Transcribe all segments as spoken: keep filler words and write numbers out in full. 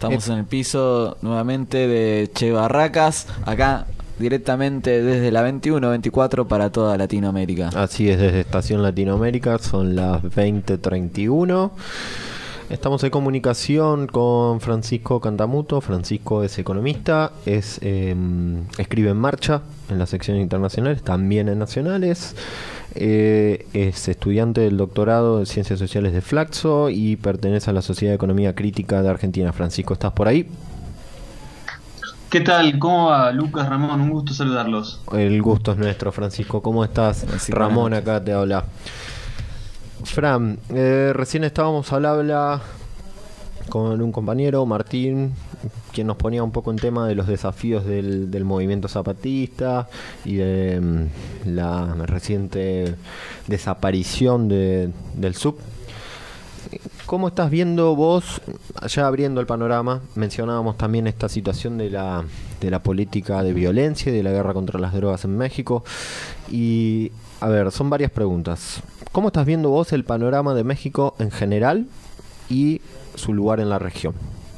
Estamos en el piso nuevamente de Che Barracas, acá directamente desde la veintiuno veinticuatro para toda Latinoamérica. Así es, desde Estación Latinoamérica, son las veinte treinta y uno. Estamos en comunicación con Francisco Cantamuto. Francisco es economista, es eh, escribe en Marcha, en las secciones internacionales, también en nacionales. Eh, es estudiante del doctorado en Ciencias Sociales de Flaxo y pertenece a la Sociedad de Economía Crítica de Argentina. Francisco, ¿estás por ahí? ¿Qué tal? ¿Cómo va, Lucas, Ramón? Un gusto saludarlos. El gusto es nuestro, Francisco. ¿Cómo estás? Francisco, Ramón acá te habla. Fran, eh, recién estábamos al habla con un compañero, Martín, quien nos ponía un poco en tema de los desafíos del, del movimiento zapatista y de um, la reciente desaparición de, del S U B. ¿Cómo estás viendo vos, ya abriendo el panorama? Mencionábamos también esta situación de la, de la política de violencia y de la guerra contra las drogas en México. Y, a ver, son varias preguntas. ¿Cómo estás viendo vos el panorama de México en general y su lugar en la región?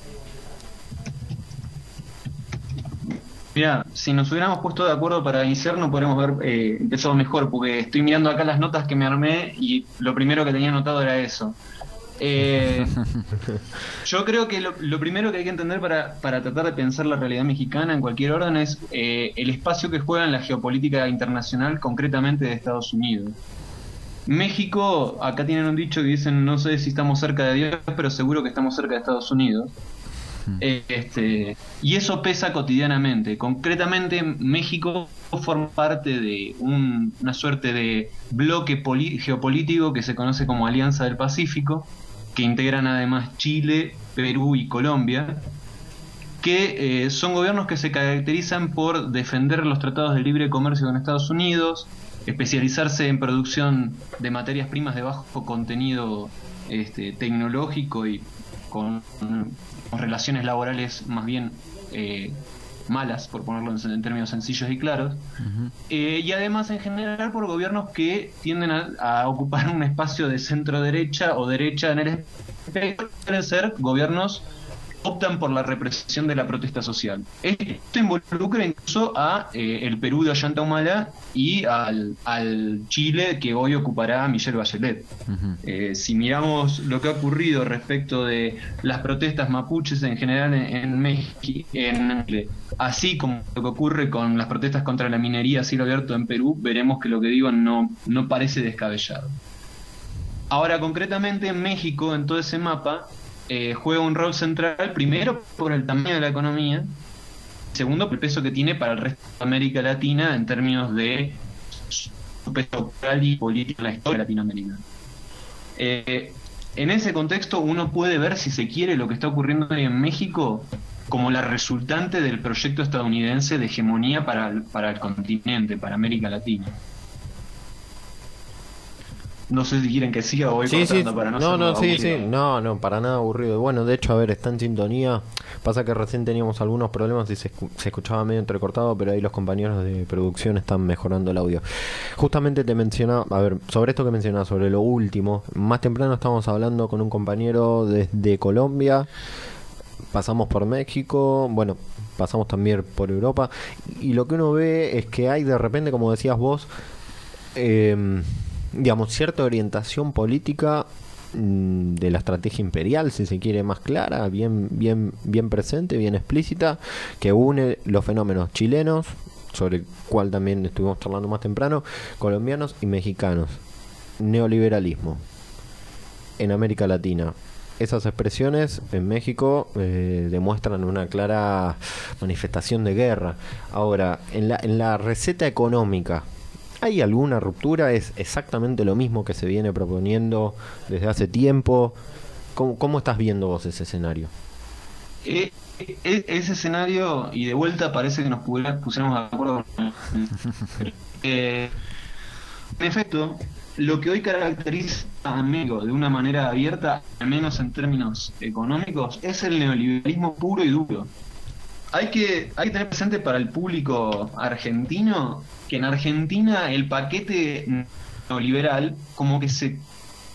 Mira, si nos hubiéramos puesto de acuerdo para iniciar, no podríamos haber eh, empezado mejor, porque estoy mirando acá las notas que me armé y lo primero que tenía anotado era eso. Eh, yo creo que lo, lo primero que hay que entender para, para tratar de pensar la realidad mexicana en cualquier orden es eh, el espacio que juega en la geopolítica internacional, concretamente de Estados Unidos. México, acá tienen un dicho que dicen, no sé si estamos cerca de Dios, pero seguro que estamos cerca de Estados Unidos. Este, y eso pesa cotidianamente. Concretamente, México forma parte de un, una suerte de bloque geopolítico que se conoce como Alianza del Pacífico, que integran además Chile, Perú y Colombia, que eh, son gobiernos que se caracterizan por defender los tratados de libre comercio con Estados Unidos, especializarse en producción de materias primas de bajo contenido este, tecnológico y con, con relaciones laborales más bien eh, malas, por ponerlo en, en términos sencillos y claros. Uh-huh. eh, y además en general por gobiernos que tienden a, a ocupar un espacio de centro derecha o derecha en el espectro, suelen ser gobiernos optan por la represión de la protesta social. Esto involucra incluso a eh, el Perú de Ollanta Humala y al, al Chile que hoy ocupará Michelle Bachelet. Uh-huh. Eh, si miramos lo que ha ocurrido respecto de las protestas mapuches en general en, en México, en, así como lo que ocurre con las protestas contra la minería a cielo abierto en Perú, veremos que lo que digo no, no parece descabellado. Ahora, concretamente en México, en todo ese mapa, Eh, juega un rol central, primero por el tamaño de la economía, segundo por el peso que tiene para el resto de América Latina en términos de su peso cultural y político en la historia latinoamericana. Eh, en ese contexto uno puede ver, si se quiere, lo que está ocurriendo hoy en México como la resultante del proyecto estadounidense de hegemonía para el, para el continente, para América Latina. No sé si quieren que siga o voy sí, cortando sí. para no No, no, sí, aburrido. sí. No, no, para nada aburrido. Bueno, de hecho, a ver, está en sintonía. Pasa que recién teníamos algunos problemas y se, escu- se escuchaba medio entrecortado, pero ahí los compañeros de producción están mejorando el audio. Justamente te mencionaba, a ver, sobre esto que mencionaba, sobre lo último. Más temprano estábamos hablando con un compañero desde Colombia. Pasamos por México, bueno, pasamos también por Europa. Y lo que uno ve es que hay de repente, como decías vos, eh... digamos, cierta orientación política mmm, de la estrategia imperial, si se quiere, más clara, bien, bien, bien presente, bien explícita, que une los fenómenos chilenos, sobre el cual también estuvimos charlando más temprano, colombianos y mexicanos. Neoliberalismo en América Latina. Esas expresiones en México eh, demuestran una clara manifestación de guerra. Ahora, en la, en la receta económica, ¿hay alguna ruptura? ¿Es exactamente lo mismo que se viene proponiendo desde hace tiempo? ¿Cómo, cómo estás viendo vos ese escenario? Eh, eh, ese escenario, y de vuelta parece que nos pusiéramos de acuerdo. eh, en efecto, lo que hoy caracteriza a México de una manera abierta, al menos en términos económicos, es el neoliberalismo puro y duro. Hay que, hay que tener presente para el público argentino que en Argentina el paquete neoliberal como que se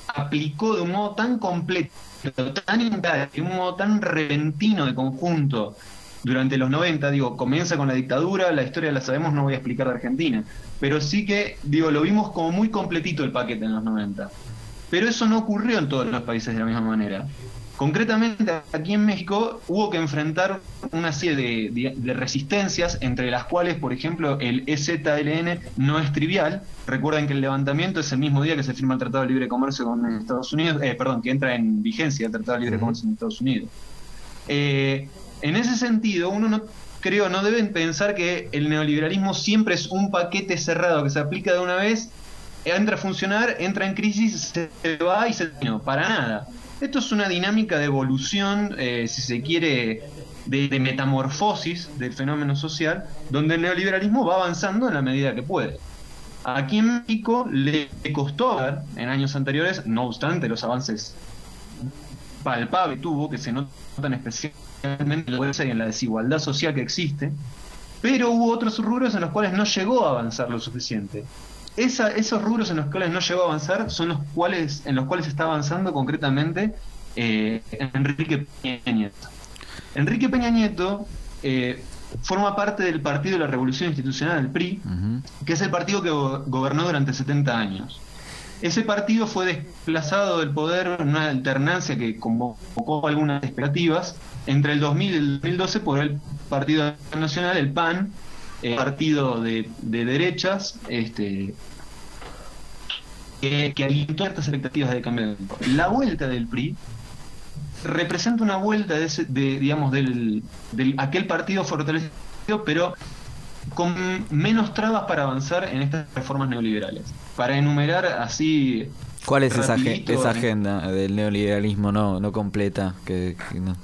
aplicó de un modo tan completo, tan integral, de un modo tan repentino de conjunto durante los noventa, digo, comienza con la dictadura, la historia la sabemos, no voy a explicar de Argentina, pero sí que, digo, lo vimos como muy completito el paquete en los noventa. Pero eso no ocurrió en todos los países de la misma manera. Concretamente, aquí en México hubo que enfrentar una serie de, de, de resistencias, entre las cuales, por ejemplo, el E Z L N no es trivial. Recuerden que el levantamiento es el mismo día que se firma el Tratado de Libre Comercio con Estados Unidos, eh, perdón, que entra en vigencia el Tratado de Libre Comercio con Estados Unidos. Eh, en ese sentido, uno no, creo, no deben pensar que el neoliberalismo siempre es un paquete cerrado que se aplica de una vez, entra a funcionar, entra en crisis, se va y se terminó. Para nada. Esto es una dinámica de evolución, eh, si se quiere, de, de metamorfosis del fenómeno social, donde el neoliberalismo va avanzando en la medida que puede. Aquí en México le costó ver en años anteriores, no obstante los avances palpables que tuvo, que se notan especialmente en la pobreza y en la desigualdad social que existe, pero hubo otros rubros en los cuales no llegó a avanzar lo suficiente. Esa, esos rubros en los cuales no llegó a avanzar son los cuales en los cuales está avanzando concretamente eh, Enrique Peña Nieto. Enrique Peña Nieto eh, forma parte del Partido de la Revolución Institucional, el P R I, uh-huh. que es el partido que go- gobernó durante setenta años. Ese partido fue desplazado del poder en una alternancia que convocó algunas expectativas entre el dos mil y el dos mil doce por el Partido Nacional, el P A N, eh, partido de, de derechas, este que, que alimentó estas expectativas de cambio. La vuelta del P R I representa una vuelta de, ese, de digamos del, del aquel partido fortalecido, pero con menos trabas para avanzar en estas reformas neoliberales. Para enumerar así... ¿Cuál es esa, esa agenda del neoliberalismo no, no completa? Que, que no.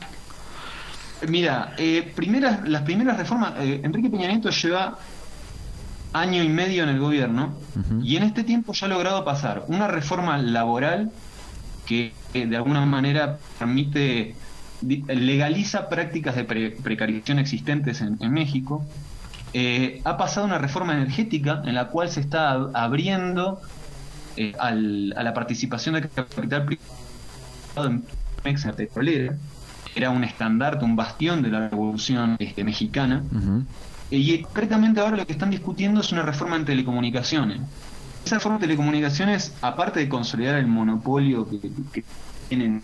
Mira, eh, primeras, las primeras reformas... Eh, Enrique Peña Nieto lleva año y medio en el gobierno, uh-huh. y en este tiempo ya ha logrado pasar una reforma laboral que, que de alguna manera permite... legaliza prácticas de pre- precarización existentes en, en México. Eh, ha pasado una reforma energética en la cual se está abriendo eh, al, a la participación de capital privado en Pemex, en petrolera. Era un estandarte, un bastión de la revolución este, mexicana. Uh-huh. Y concretamente ahora lo que están discutiendo es una reforma en telecomunicaciones. Esa reforma en telecomunicaciones, aparte de consolidar el monopolio que, que tienen,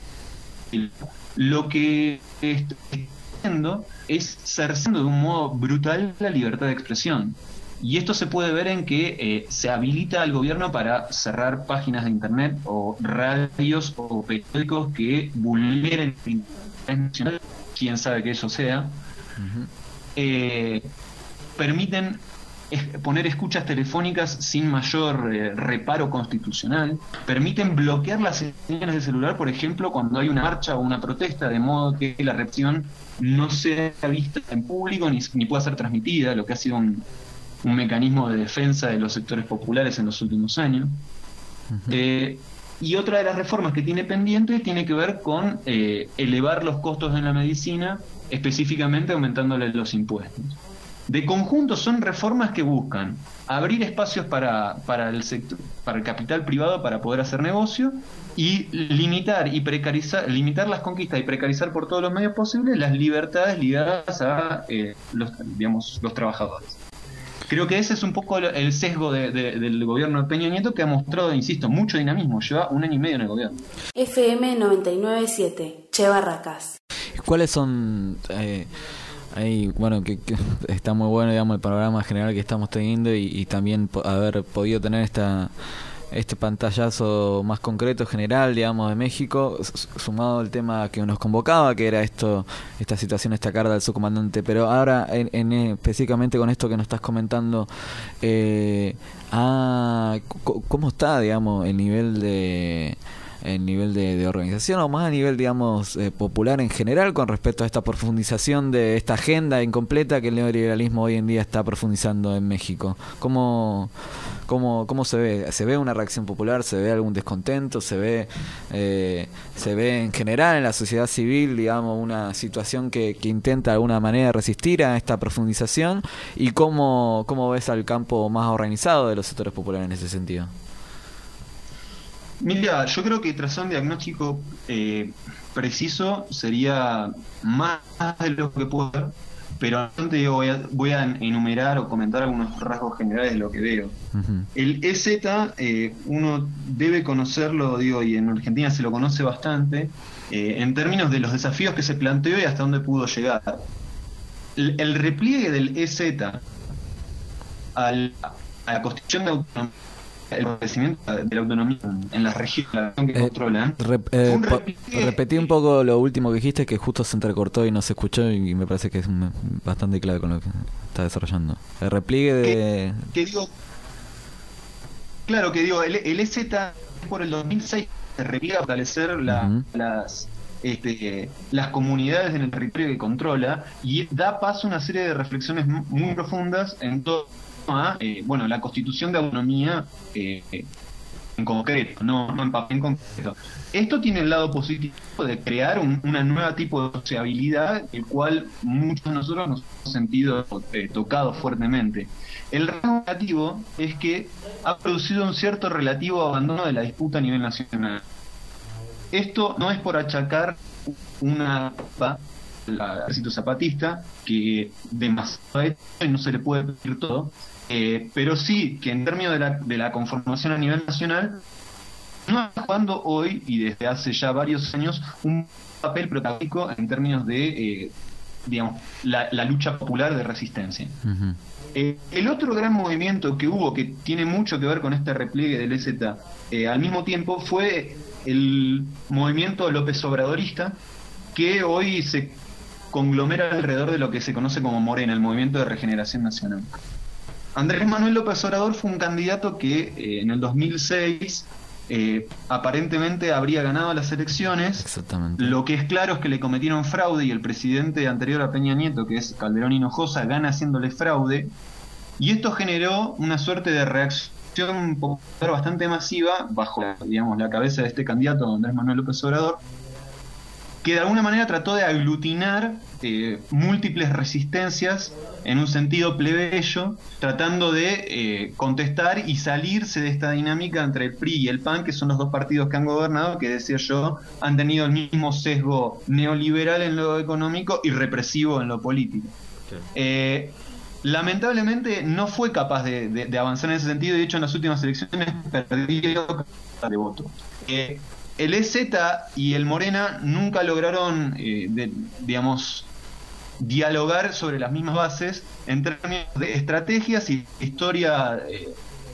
lo que está haciendo es cerceando de un modo brutal la libertad de expresión. Y esto se puede ver en que eh, se habilita al gobierno para cerrar páginas de internet o radios o periódicos que vulneren el interés nacional, quién sabe que eso sea. Uh-huh. Eh, permiten es, poner escuchas telefónicas sin mayor eh, reparo constitucional, permiten bloquear las señales de celular, por ejemplo, cuando hay una marcha o una protesta, de modo que la represión no sea vista en público ni, ni pueda ser transmitida, lo que ha sido un, un mecanismo de defensa de los sectores populares en los últimos años. Uh-huh. Eh, y otra de las reformas que tiene pendiente tiene que ver con eh, elevar los costos en la medicina, específicamente aumentándole los impuestos. De conjunto son reformas que buscan abrir espacios para, para el sector, para el capital privado para poder hacer negocio y limitar y precarizar, limitar las conquistas y precarizar por todos los medios posibles las libertades ligadas a eh, los, digamos, los trabajadores. Creo que ese es un poco el sesgo de, de, del gobierno de Peña Nieto, que ha mostrado, insisto, mucho dinamismo. Lleva un año y medio en el gobierno. F M noventa y nueve punto siete, Che Barracas. ¿Cuáles son... Eh... Ahí, bueno, que, que está muy bueno, digamos, el panorama general que estamos teniendo y, y también po- haber podido tener esta este pantallazo más concreto, general, digamos, de México, sumado al tema que nos convocaba, que era esto, esta situación, esta carga del subcomandante. Pero ahora, en, en, específicamente con esto que nos estás comentando, eh, ah, ¿cómo está, digamos, el nivel de... el nivel de, de organización o más a nivel, digamos, eh, popular en general con respecto a esta profundización de esta agenda incompleta que el neoliberalismo hoy en día está profundizando en México? ¿Cómo, cómo, cómo se ve? ¿Se ve una reacción popular? ¿Se ve algún descontento? ¿Se ve eh, se ve en general en la sociedad civil, digamos, una situación que, que intenta de alguna manera resistir a esta profundización? ¿Y cómo, cómo ves al campo más organizado de los sectores populares en ese sentido? Mira, yo creo que trazar un diagnóstico eh, preciso sería más de lo que puedo ver, pero antes voy a, voy a enumerar o comentar algunos rasgos generales de lo que veo. Ujú. El E Z, eh, uno debe conocerlo, digo, y en Argentina se lo conoce bastante, eh, en términos de los desafíos que se planteó y hasta dónde pudo llegar. El, el repliegue del E Z al, a la Constitución de Autonomía, el crecimiento de la autonomía en las regiones que Eh, controlan, Rep- fue eh, un po- repliegue- repetí un poco lo último que dijiste, que justo se entrecortó y no se escuchó, y me parece que es un- bastante clave con lo que está desarrollando. El repliegue de... que digo, claro que digo, el, el E Z por el dos mil seis se repliega a fortalecer la- Ujú. las este, las comunidades en el territorio que controla y da paso a una serie de reflexiones mu- muy profundas en torno a eh, bueno, la constitución de autonomía eh, en concreto, no, no en papel en concreto. Esto tiene el lado positivo de crear un, una nueva tipo de sociabilidad, el cual muchos de nosotros nos hemos sentido eh, tocados fuertemente. El rasgo negativo es que ha producido un cierto relativo abandono de la disputa a nivel nacional. Esto no es por achacar una culpa al ejército zapatista, que demasiado ha hecho y no se le puede pedir todo, eh, pero sí que en términos de la, de la conformación a nivel nacional, no está jugando hoy y desde hace ya varios años un papel protagónico en términos de, eh, digamos, la, la lucha popular de resistencia. Ujú. Eh, el otro gran movimiento que hubo, que tiene mucho que ver con este repliegue del E Z, eh, al mismo tiempo, fue el movimiento López Obradorista, que hoy se conglomera alrededor de lo que se conoce como Morena, el Movimiento de Regeneración Nacional. Andrés Manuel López Obrador fue un candidato que eh, en el dos mil seis eh, aparentemente habría ganado las elecciones. Exactamente. Lo que es claro es que le cometieron fraude y el presidente anterior a Peña Nieto, que es Calderón Hinojosa, gana haciéndole fraude. Y esto generó una suerte de reacción popular bastante masiva bajo, digamos, la cabeza de este candidato, Andrés Manuel López Obrador, que de alguna manera trató de aglutinar eh, múltiples resistencias en un sentido plebeyo, tratando de eh, contestar y salirse de esta dinámica entre el P R I y el P A N, que son los dos partidos que han gobernado, que decía yo, han tenido el mismo sesgo neoliberal en lo económico y represivo en lo político. Eh, lamentablemente no fue capaz de, de, de avanzar en ese sentido, y de hecho en las últimas elecciones perdió de voto. Eh, el E Z y el Morena nunca lograron, eh, de, digamos, dialogar sobre las mismas bases en términos de estrategias y historia eh,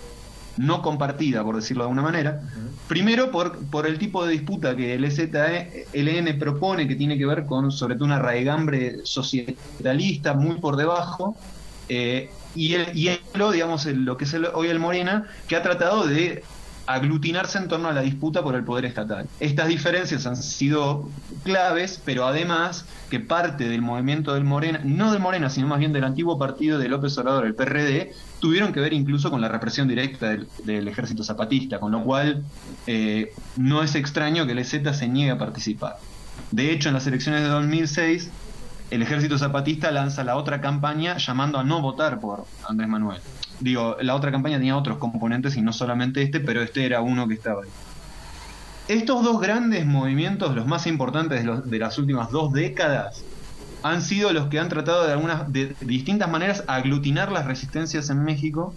no compartida, por decirlo de alguna manera. Primero por, por el tipo de disputa que el E Z L N propone, que tiene que ver con sobre todo una raigambre societalista muy por debajo, eh, y el, y el, digamos, el, lo que es el, hoy el Morena, que ha tratado de aglutinarse en torno a la disputa por el poder estatal. Estas diferencias han sido claves, pero además que parte del movimiento del Morena, no del Morena, sino más bien del antiguo partido de López Obrador, el P R D, tuvieron que ver incluso con la represión directa del, del ejército zapatista, con lo cual eh, no es extraño que el E Z se niegue a participar. De hecho, en las elecciones de dos mil seis, el ejército zapatista lanza la otra campaña llamando a no votar por Andrés Manuel. Digo, la otra campaña tenía otros componentes y no solamente este, pero este era uno que estaba ahí. Estos dos grandes movimientos, los más importantes de, los, de las últimas dos décadas, han sido los que han tratado de algunas de distintas maneras aglutinar las resistencias en México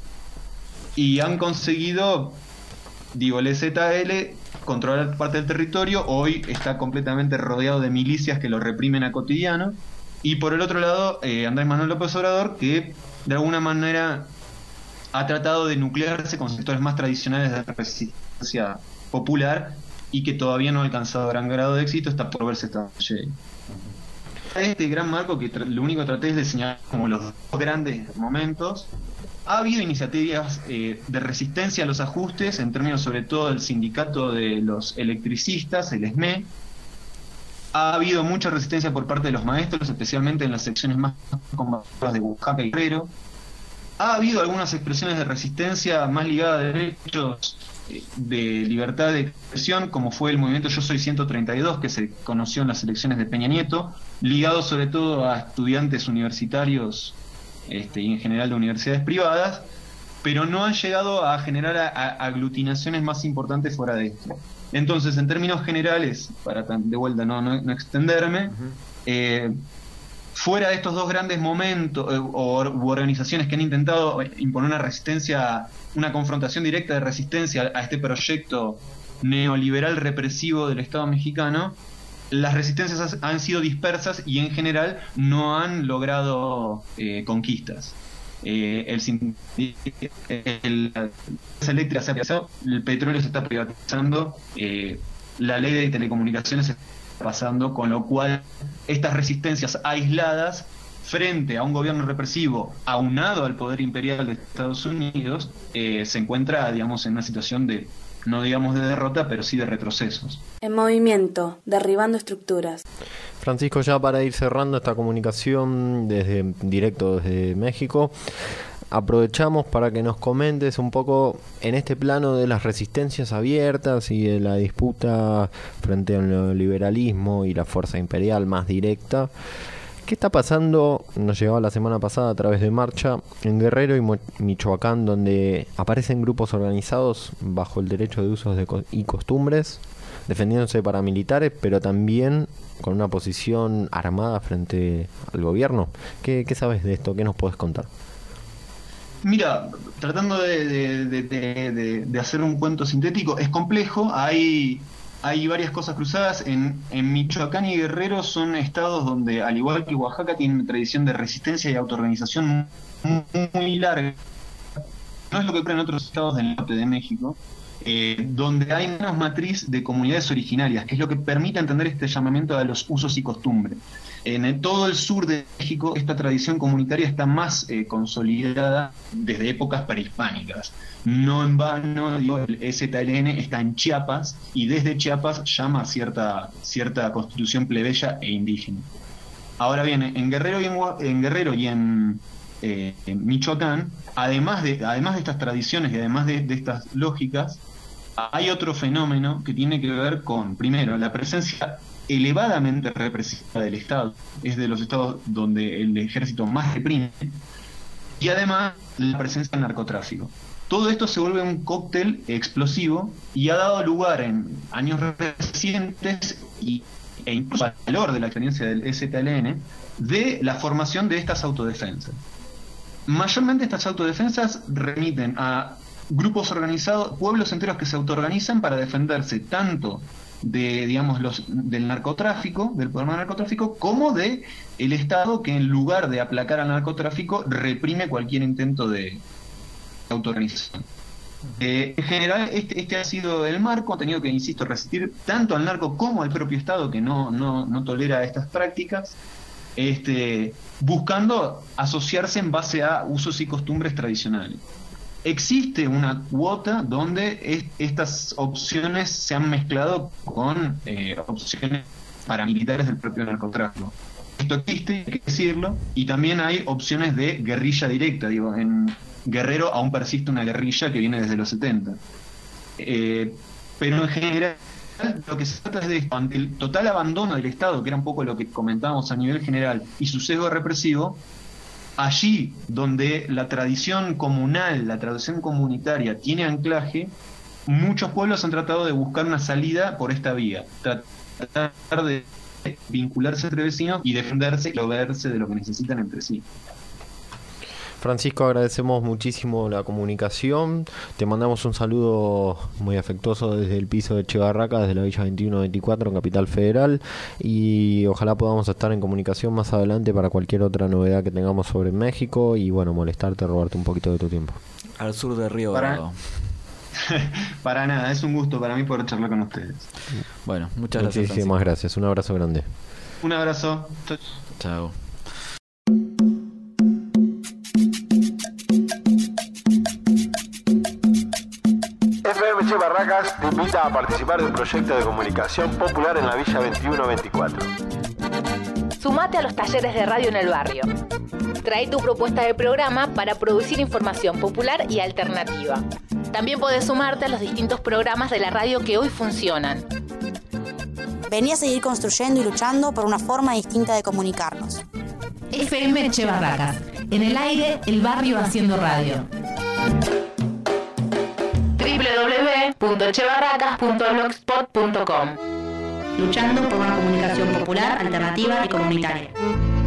y han conseguido, digo, el E Z L controlar parte del territorio. Hoy está completamente rodeado de milicias que lo reprimen a cotidiano, y por el otro lado eh, Andrés Manuel López Obrador, que de alguna manera ha tratado de nuclearse con sectores más tradicionales de resistencia popular y que todavía no ha alcanzado gran grado de éxito, está por verse esta noche. Este gran marco, que lo único que traté es de señalar como los dos grandes momentos. Ha habido iniciativas eh, de resistencia a los ajustes, en términos sobre todo del sindicato de los electricistas, el E S M E. Ha habido mucha resistencia por parte de los maestros, especialmente en las secciones más combativas de Oaxaca y Guerrero. Ha habido algunas expresiones de resistencia más ligadas a derechos de libertad de expresión, como fue el movimiento Yo Soy ciento treinta y dos, que se conoció en las elecciones de Peña Nieto, ligado sobre todo a estudiantes universitarios este, y en general de universidades privadas. pero no han llegado a generar a, a aglutinaciones más importantes fuera de esto. Entonces, en términos generales, para de vuelta no, no, no extenderme, uh-huh. eh, fuera de estos dos grandes momentos eh, o u organizaciones que han intentado imponer una resistencia, una confrontación directa de resistencia a este proyecto neoliberal represivo del Estado mexicano, las resistencias han sido dispersas y en general no han logrado eh, conquistas. Eh, el, el, la eléctrica se ha privatizado, el petróleo se está privatizando, eh, la ley de telecomunicaciones se está pasando, con lo cual estas resistencias aisladas frente a un gobierno represivo aunado al poder imperial de Estados Unidos eh, se encuentra, digamos, en una situación de, no digamos de derrota, pero sí de retrocesos. En movimiento, derribando estructuras. Francisco, ya para ir cerrando esta comunicación desde directo desde México, aprovechamos para que nos comentes un poco en este plano de las resistencias abiertas y de la disputa frente al neoliberalismo y la fuerza imperial más directa. ¿Qué está pasando? Nos llegaba la semana pasada a través de Marcha en Guerrero y Mo- Michoacán, donde aparecen grupos organizados bajo el derecho de usos de co- y costumbres, defendiéndose de paramilitares, pero también con una posición armada frente al gobierno. ¿Qué, qué sabes de esto? ¿Qué nos puedes contar? Mira, tratando de, de, de, de, de, de hacer un cuento sintético, es complejo, hay... Hay varias cosas cruzadas. En, en Michoacán y Guerrero son estados donde, al igual que Oaxaca, tienen una tradición de resistencia y autoorganización muy, muy larga. No es lo que ocurre en otros estados del norte de México, eh, donde hay menos matriz de comunidades originarias, que es lo que permite entender este llamamiento a los usos y costumbres. En el, todo el sur de México esta tradición comunitaria está más eh, consolidada desde épocas prehispánicas. No en vano, digo, el E Z L N está en Chiapas y desde Chiapas llama a cierta, cierta constitución plebeya e indígena. Ahora bien, en Guerrero y en, en, Guerrero y en, eh, en Michoacán, además de, además de estas tradiciones y además de, de estas lógicas, hay otro fenómeno que tiene que ver con, primero, la presencia elevadamente represiva del Estado, es de los estados donde el ejército más reprime, y además la presencia del narcotráfico. Todo esto se vuelve un cóctel explosivo y ha dado lugar en años recientes y, e incluso al valor de la experiencia del E Z L N de la formación de estas autodefensas. Mayormente estas autodefensas remiten a grupos organizados, pueblos enteros que se autoorganizan para defenderse tanto de, digamos, los del narcotráfico, del problema del narcotráfico, como de el Estado, que en lugar de aplacar al narcotráfico reprime cualquier intento de autoorganización. Eh, en general este, este ha sido el marco, ha tenido que, insisto, resistir tanto al narco como al propio Estado, que no, no, no tolera estas prácticas, este, buscando asociarse en base a usos y costumbres tradicionales. Existe una cuota donde es, estas opciones se han mezclado con eh, opciones paramilitares del propio narcotráfico. Esto existe, hay que decirlo, y también hay opciones de guerrilla directa. Digo, en Guerrero aún persiste una guerrilla que viene desde los setenta. Eh, pero en general, lo que se trata es de esto, ante el total abandono del Estado, que era un poco lo que comentábamos a nivel general, y su sesgo represivo, allí donde la tradición comunal, la tradición comunitaria tiene anclaje, muchos pueblos han tratado de buscar una salida por esta vía, tratar de vincularse entre vecinos y defenderse y proveerse de lo que necesitan entre sí. Francisco, agradecemos muchísimo la comunicación, te mandamos un saludo muy afectuoso desde el piso de Che Barracas, desde la Villa veintiuno veinticuatro en Capital Federal, y ojalá podamos estar en comunicación más adelante para cualquier otra novedad que tengamos sobre México y bueno, molestarte, robarte un poquito de tu tiempo. Al sur de Río Para... Bravo. Para nada, es un gusto para mí poder charlar con ustedes. Bueno, muchas gracias. Muchísimas Francisco. gracias, un abrazo grande. Un abrazo. Chao. F M Che Barracas te invita a participar de un proyecto de comunicación popular en la Villa veintiuno veinticuatro. Sumate a los talleres de radio en el barrio. Trae tu propuesta de programa para producir información popular y alternativa. También podés sumarte a los distintos programas de la radio que hoy funcionan. Vení a seguir construyendo y luchando por una forma distinta de comunicarnos. F M Che Barracas. En el aire, el barrio haciendo radio. doble u doble u doble u punto chebarracas punto blogspot punto com. Luchando por una comunicación popular, alternativa y comunitaria.